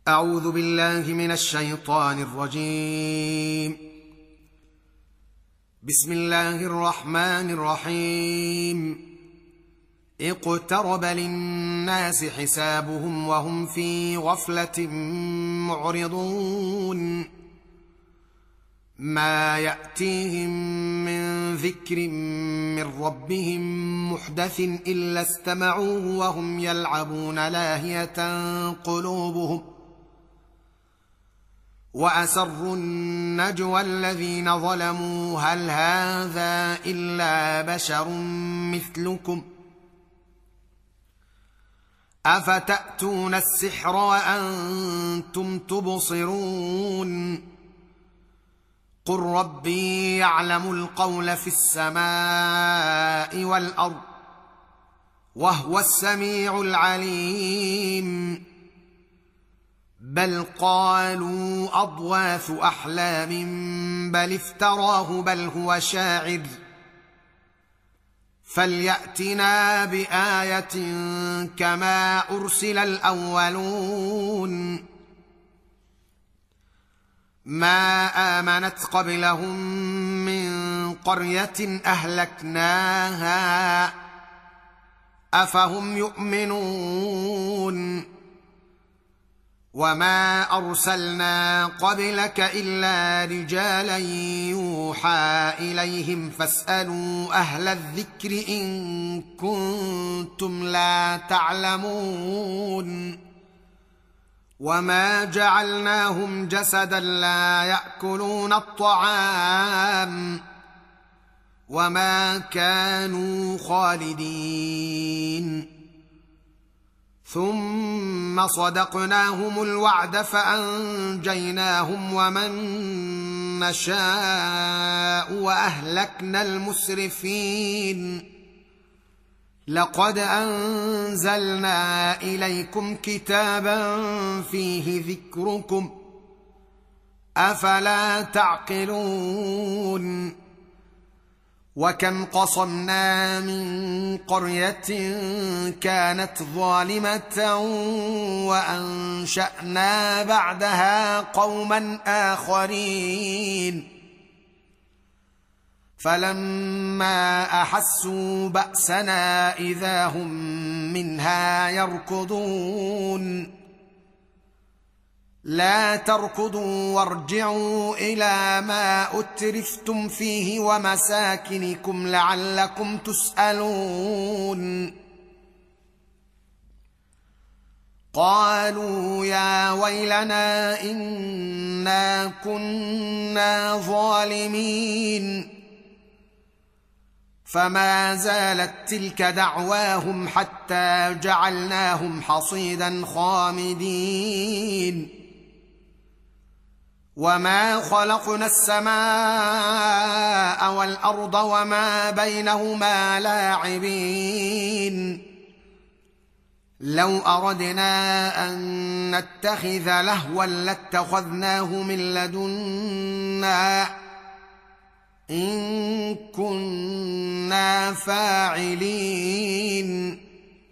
أعوذ بالله من الشيطان الرجيم. بسم الله الرحمن الرحيم. اقترب للناس حسابهم وهم في غفلة معرضون. ما يأتيهم من ذكر من ربهم محدث إلا استمعوه وهم يلعبون لاهية قلوبهم. وأسروا النجوى الذين ظلموا هل هذا إلا بشر مثلكم أفتأتون السحر وأنتم تبصرون. قل ربي يعلم القول في السماء والأرض وهو السميع العليم. بل قالوا أضواث أحلام بل افتراه بل هو شاعر فليأتنا بآية كما أرسل الأولون. ما آمنت قبلهم من قرية أهلكناها أفهم يؤمنون. وما أرسلنا قبلك إلا رجالا يوحى إليهم فاسألوا أهل الذكر إن كنتم لا تعلمون. وما جعلناهم جسدا لا يأكلون الطعام وما كانوا خالدين. ثم صدقناهم الوعد فأنجيناهم ومن نشاء وأهلكنا المسرفين. لقد أنزلنا إليكم كتابا فيه ذكركم أفلا تعقلون. وكم قصمنا من قرية كانت ظالمة وأنشأنا بعدها قوما آخرين فلما أحسوا بأسنا إذا هم منها يركضون. لا تركضوا وارجعوا إلى ما أترفتم فيه ومساكنكم لعلكم تسألون. قالوا يا ويلنا إنا كنا ظالمين. فما زالت تلك دعواهم حتى جعلناهم حصيدا خامدين. وما خلقنا السماء والأرض وما بينهما لاعبين. لو أردنا أن نتخذ لهوا لاتخذناه من لدنا إن كنا فاعلين.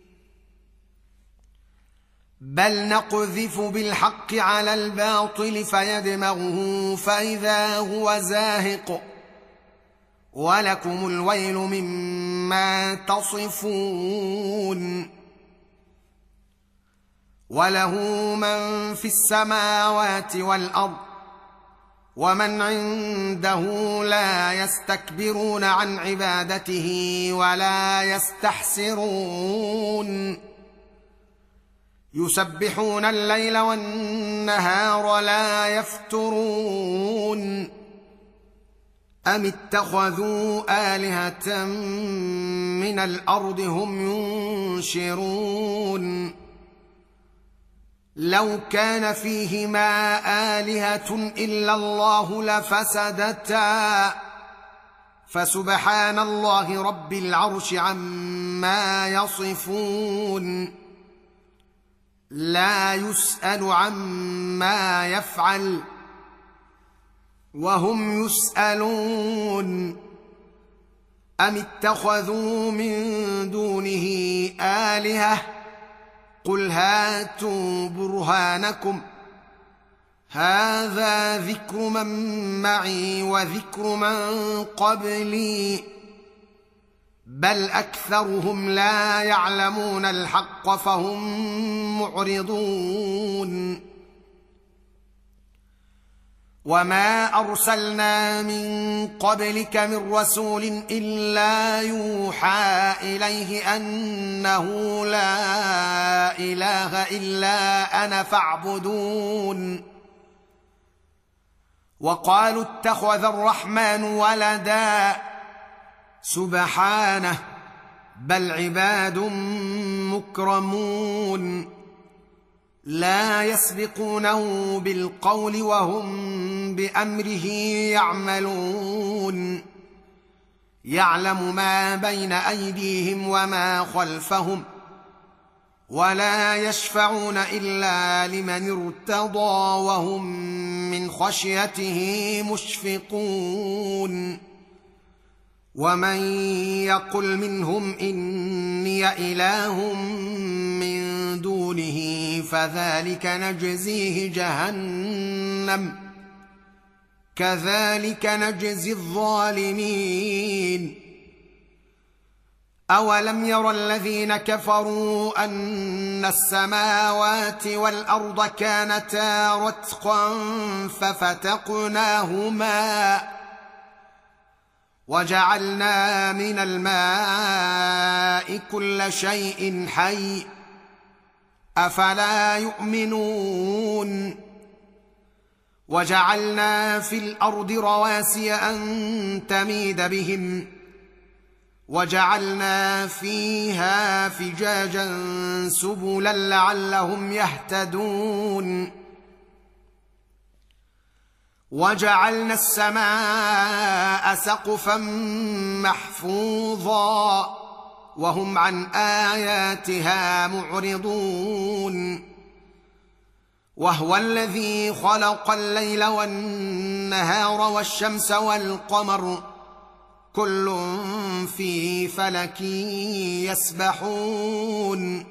بل نقذف بالحق على الباطل فيدمغه فإذا هو زاهق ولكم الويل مما تصفون. وله من في السماوات والأرض ومن عنده لا يستكبرون عن عبادته ولا يستحسرون. يسبحون الليل والنهار لا يفترون. أم اتخذوا آلهة من الأرض هم ينشرون. لو كان فيهما آلهة إلا الله لفسدتا فسبحان الله رب العرش عما يصفون. لا يسأل عما يفعل وهم يسألون. أم اتخذوا من دونه آلهة قل هاتوا برهانكم هذا ذكر من معي وذكر من قبلي بل أكثرهم لا يعلمون الحق فهم معرضون وما أرسلنا من قبلك من رسول إلا يوحى إليه أنه لا إله إلا أنا فاعبدون وقالوا اتخذ الرحمن ولدا سبحانه بل عباد مكرمون لا يسبقونه بالقول وهم بأمره يعملون يعلم ما بين أيديهم وما خلفهم ولا يشفعون إلا لمن ارتضى وهم من خشيته مشفقون ومن يقل منهم إني إله من دونه فذلك نجزيه جهنم كذلك نجزي الظالمين أولم ير الذين كفروا أن السماوات والأرض كانتا رتقا ففتقناهما وجعلنا من الماء كل شيء حي أفلا يؤمنون وجعلنا في الأرض رواسي أن تميد بهم وجعلنا فيها فجاجا سبلا لعلهم يهتدون وجعلنا السماء سقفا محفوظا وهم عن آياتها معرضون وهو الذي خلق الليل والنهار والشمس والقمر كل في فلك يسبحون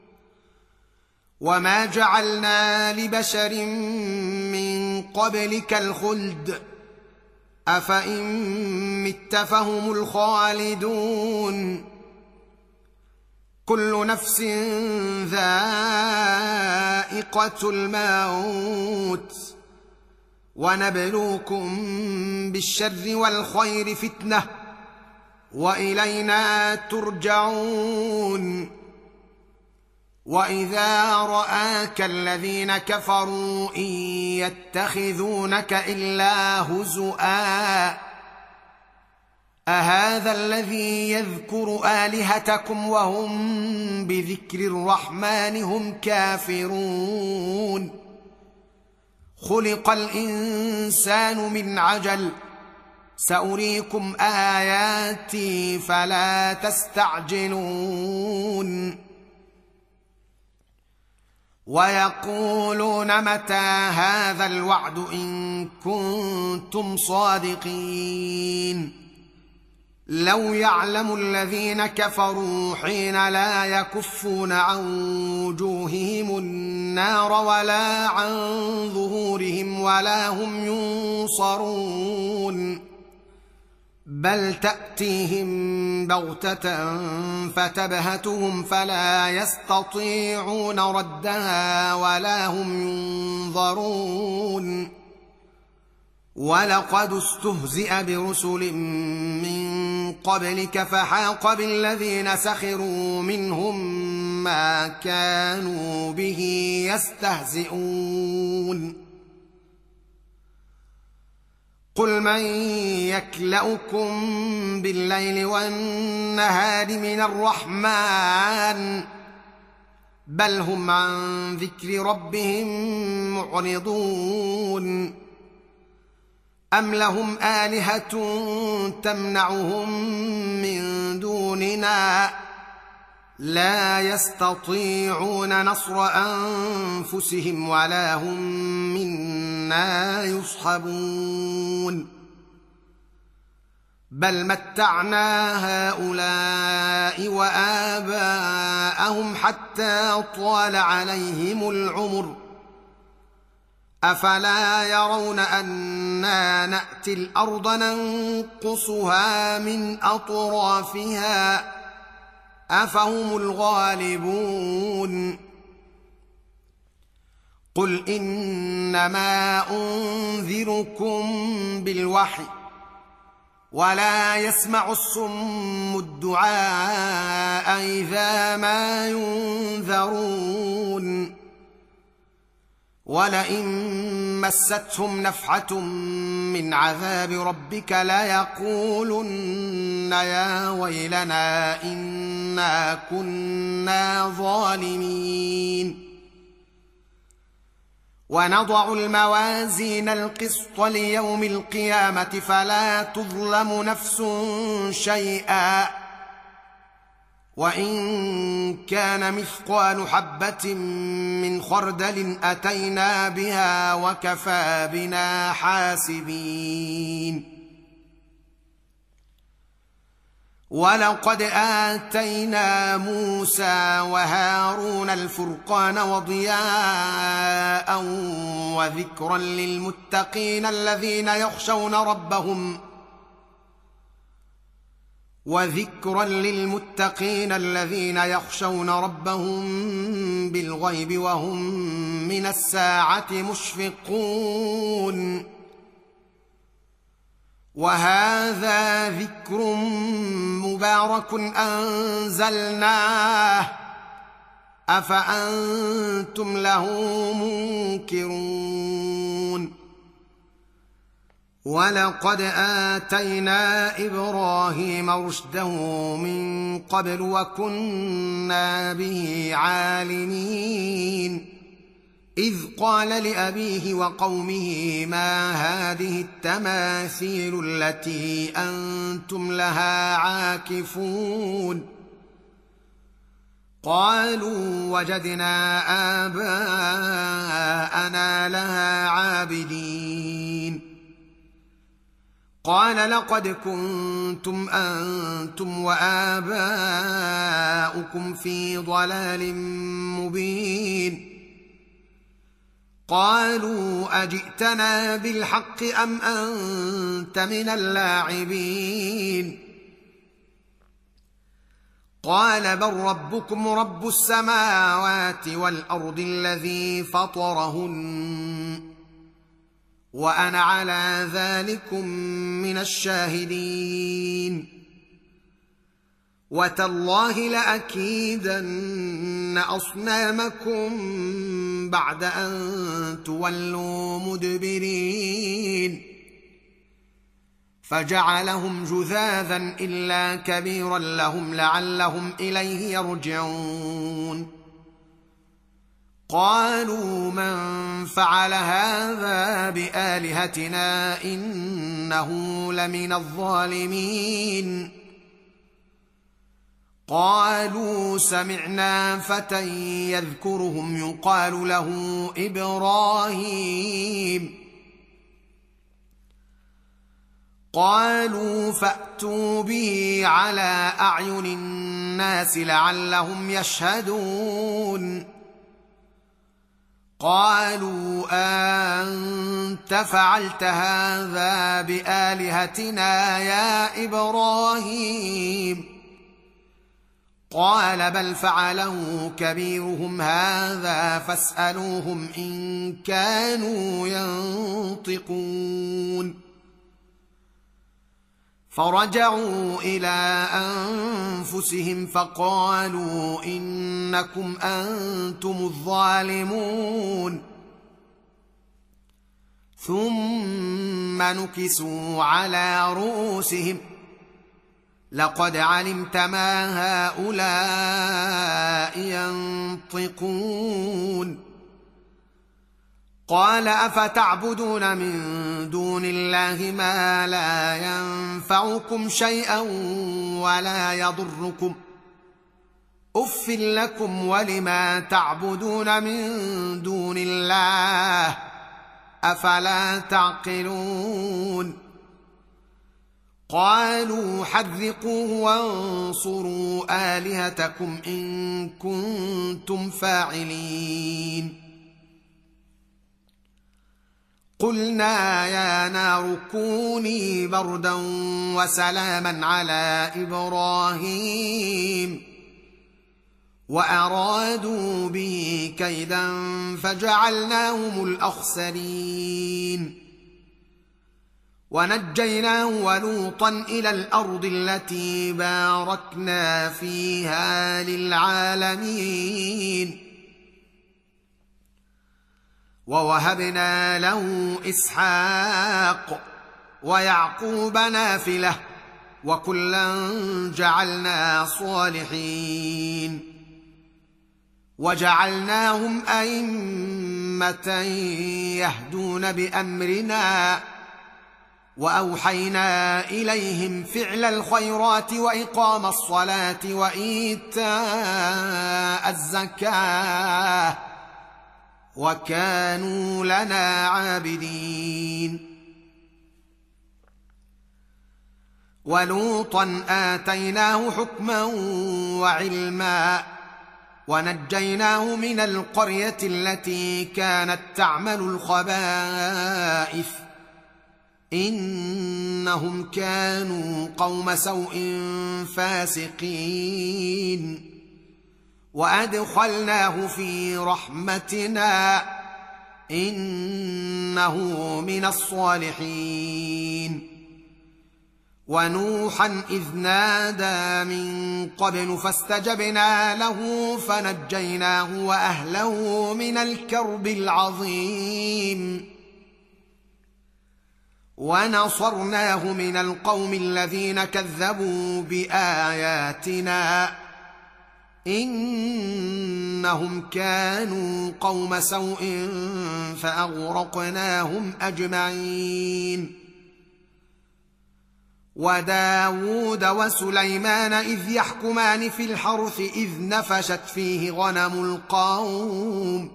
وما جعلنا لبشر من قبلك الخلد أفإن مت فهم الخالدون كل نفس ذائقة الموت ونبلوكم بالشر والخير فتنة وإلينا ترجعون وإذا رآك الذين كفروا إن يتخذونك إلا هزؤا أهذا الذي يذكر آلهتكم وهم بذكر الرحمن هم كافرون خلق الإنسان من عجل سأريكم آياتي فلا تستعجلون ويقولون متى هذا الوعد إن كنتم صادقين لو يعلم الذين كفروا حين لا يكفون عن وجوههم النار ولا عن ظهورهم ولا هم ينصرون بل تأتيهم بغتة فتبهتهم فلا يستطيعون ردها ولا هم ينظرون ولقد استهزئ برسل من قبلك فحاق بالذين سخروا منهم ما كانوا به يستهزئون قل من يكلؤكم بالليل والنهار من الرحمن بل هم عن ذكر ربهم معرضون أم لهم آلهة تمنعهم من دوننا لا يستطيعون نصر أنفسهم ولا هم منا يصحبون بل متعنا هؤلاء وآباءهم حتى طال عليهم العمر أفلا يرون أنا نأتي الأرض ننقصها من أطرافها أفهم الغالبون قل إنما أنذركم بالوحي ولا يسمع الصم الدعاء إذا ما ينذرون ولئن مستهم نفحة من عذاب ربك ليقولن يا ويلنا إنا كنا ظالمين ونضع الموازين القسط ليوم القيامة فلا تظلم نفس شيئا وإن كان مثقال حبة من خردل أتينا بها وكفى بنا حاسبين ولقد آتينا موسى وهارون الفرقان وضياء وذكرا للمتقين الذين يخشون ربهم بالغيب وهم من الساعة مشفقون وهذا ذكر مبارك أنزلناه أفأنتم له منكرون ولقد آتينا إبراهيم رشده من قبل وكنا به عالمين إذ قال لأبيه وقومه ما هذه التماثيل التي أنتم لها عاكفون قالوا وجدنا آباءنا لها عابدين قال لقد كنتم أنتم وآباؤكم في ضلال مبين قالوا أجئتنا بالحق أم أنت من اللاعبين قال بل ربكم رب السماوات والأرض الذي فطرهن وأنا على ذلكم من الشاهدين وتالله لأكيدن أصنامكم بعد أن تولوا مدبرين فجعلهم جذاذا إلا كبيرا لهم لعلهم إليه يرجعون قالوا من فعل هذا بآلهتنا إنه لمن الظالمين قالوا سمعنا فتى يذكرهم يقال له إبراهيم قالوا فأتوا به على أعين الناس لعلهم يشهدون قالوا أنت فعلت هذا بآلهتنا يا إبراهيم قال بل فعله كبيرهم هذا فاسألوهم إن كانوا ينطقون فرجعوا إلى أنفسهم فقالوا إنكم أنتم الظالمون ثم نكسوا على رؤوسهم لقد علمت ما هؤلاء ينطقون قال أفتعبدون من دون الله ما لا ينفعكم شيئا ولا يضركم أف لكم ولما تعبدون من دون الله أفلا تعقلون قالوا حرقوه وانصروا آلهتكم إن كنتم فاعلين قلنا يا نار كوني بردا وسلاما على إبراهيم وأرادوا به كيدا فجعلناهم الأخسرين ونجيناه ولوطا إلى الأرض التي باركنا فيها للعالمين ووهبنا له إسحاق ويعقوب نافلة وكلا جعلنا صالحين وجعلناهم أئمة يهدون بأمرنا وأوحينا إليهم فعل الخيرات وإقام الصلاة وإيتاء الزكاة وكانوا لنا عابدين ولوطا آتيناه حكما وعلما ونجيناه من القرية التي كانت تعمل الخبائث إنهم كانوا قوم سوء فاسقين وأدخلناه في رحمتنا إنه من الصالحين ونوحا إذ نادى من قبل فاستجبنا له فنجيناه وأهله من الكرب العظيم ونصرناه من القوم الذين كذبوا بآياتنا إنهم كانوا قوم سوء فأغرقناهم أجمعين وداود وسليمان إذ يحكمان في الحرث إذ نفشت فيه غنم القوم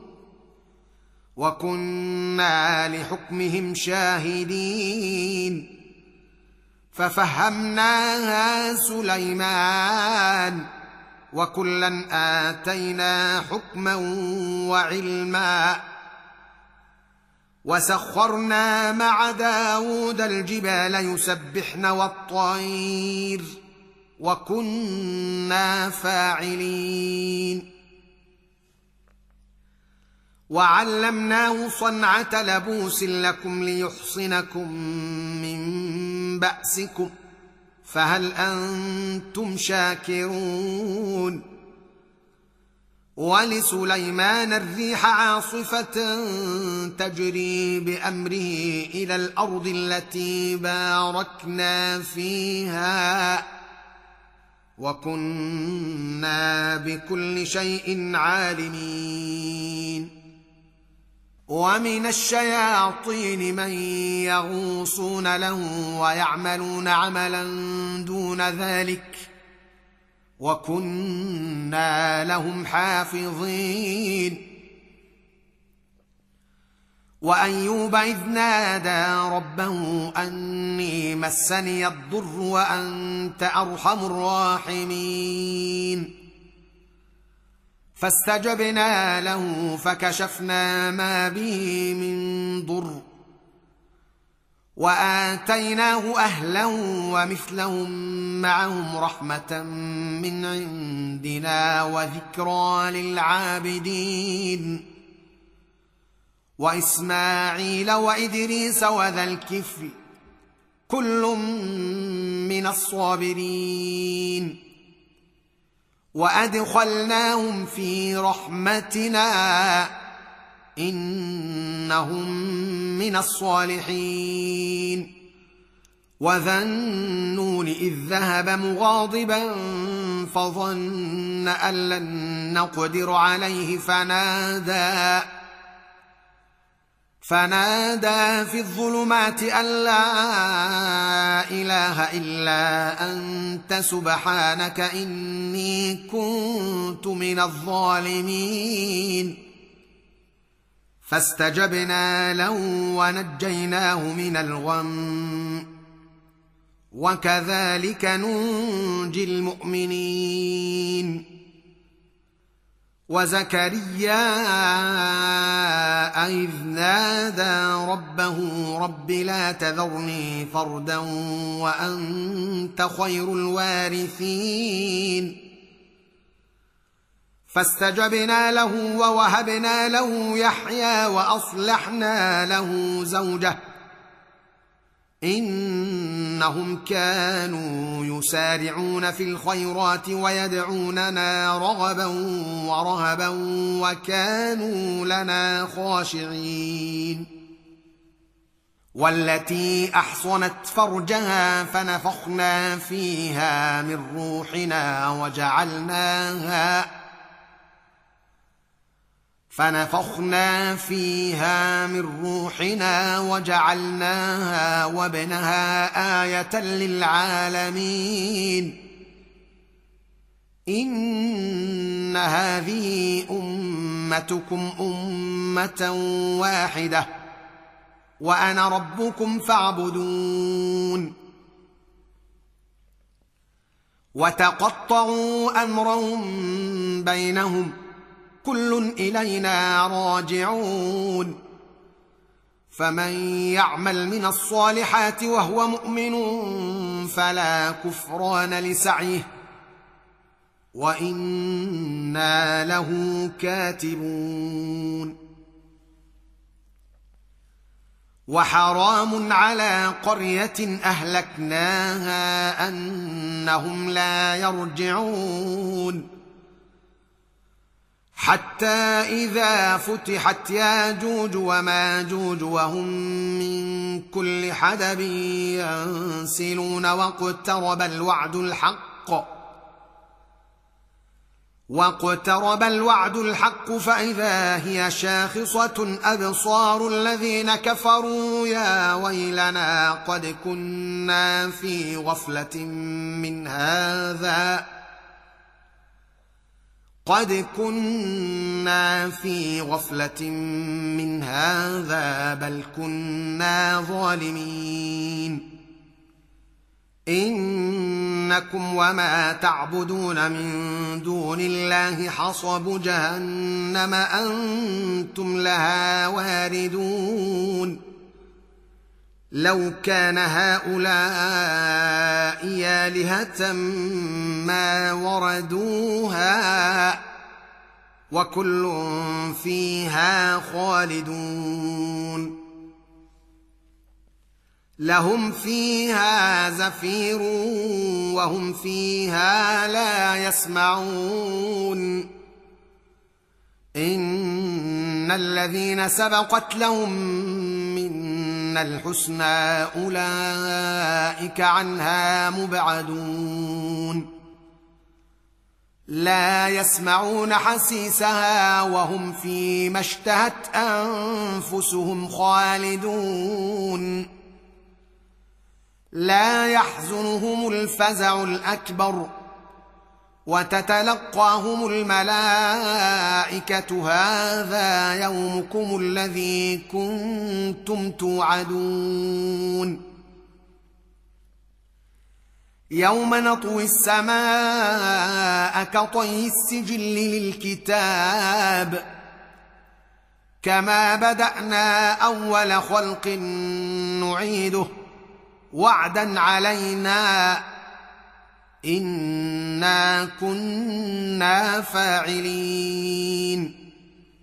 وكنا لحكمهم شاهدين ففهمناها سليمان وكلا آتينا حكما وعلما وسخرنا مع داود الجبال يسبحن والطير وكنا فاعلين وعلمناه صنعة لبوس لكم ليحصنكم من بأسكم فهل أنتم شاكرون ولسليمان الريح عاصفة تجري بأمره إلى الأرض التي باركنا فيها وكنا بكل شيء عالمين ومن الشياطين من يغوصون له ويعملون عملا دون ذلك وكنا لهم حافظين وأيوب إذ نادى ربه أني مسني الضر وأنت أرحم الراحمين فاستجبنا له فكشفنا ما به من ضر وآتيناه أهله ومثلهم معهم رحمة من عندنا وذكرى للعابدين وإسماعيل وإدريس وذا الكفل كل من الصابرين وأدخلناهم في رحمتنا إنهم من الصالحين وذا النون إذ ذهب مغاضبا فظن أن لن نقدر عليه فنادى في الظلمات أن لا إله إلا أنت سبحانك إني كنت من الظالمين فاستجبنا له ونجيناه من الغم وكذلك ننجي المؤمنين وزكريا إذ نادى ربه رب لا تذرني فردا وأنت خير الوارثين فاستجبنا له ووهبنا له يحيى وأصلحنا له زوجه إنهم كانوا يسارعون في الخيرات ويدعوننا رغبا ورهبا وكانوا لنا خاشعين والتي أحصنت فرجها فنفخنا فيها من روحنا وجعلناها وابنها آية للعالمين إن هذه أمتكم أمة واحدة وأنا ربكم فاعبدون وتقطعوا أمرهم بينهم كل إلينا راجعون فمن يعمل من الصالحات وهو مؤمن فلا كفران لسعيه وإنا له كاتبون وحرام على قرية أهلكناها أنهم لا يرجعون حتى إذا فتحت ياجوج وماجوج وهم من كل حدب ينسلون واقترب الوعد الحق فإذا هي شاخصة أبصار الذين كفروا يا ويلنا قد كنا في غفلة من هذا بل كنا ظالمين إنكم وما تعبدون من دون الله حصب جهنم أنتم لها واردون لو كان هؤلاء آلهة ما وردوها وكل فيها خالدون لهم فيها زفير وهم فيها لا يسمعون إن الذين سبقت لهم منا الحسنى أولئك عنها مبعدون لا يسمعون حسيسها وهم فيما اشتهت أنفسهم خالدون لا يحزنهم الفزع الأكبر وتتلقاهم الملائكة هذا يومكم الذي كنتم توعدون يوم نطوي السماء كطي السجل للكتاب كما بدأنا أول خلق نعيده وعدا علينا إنا كنا فاعلين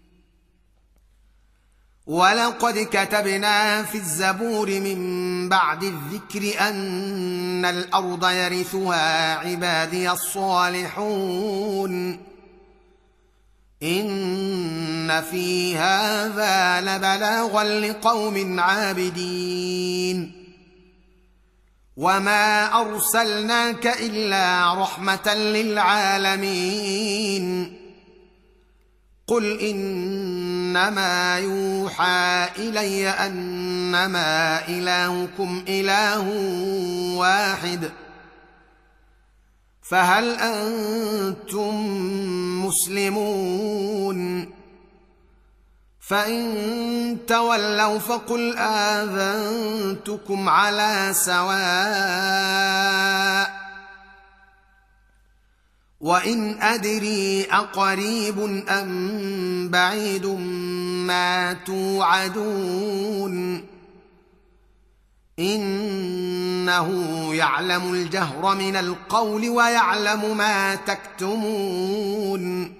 ولقد كتبنا في الزبور من بعد الذكر أن الأرض يرثها عبادي الصالحون إن في هذا لبلاغا لقوم عابدين وما أرسلناك إلا رحمة للعالمين قل إنما يوحى إلي أنما إلهكم إله واحد فهل أنتم مسلمون فإن تولوا فقل آذنتكم على سواء وان ادري اقريب ام بعيد ما توعدون انه يعلم الجهر من القول ويعلم ما تكتمون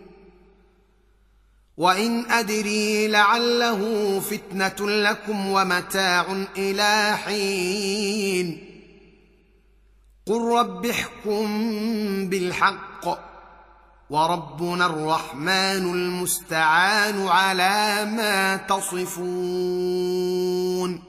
وان ادري لعله فتنه لكم ومتاع الى حين قل رب احكم بالحق وربنا الرحمن المستعان على ما تصفون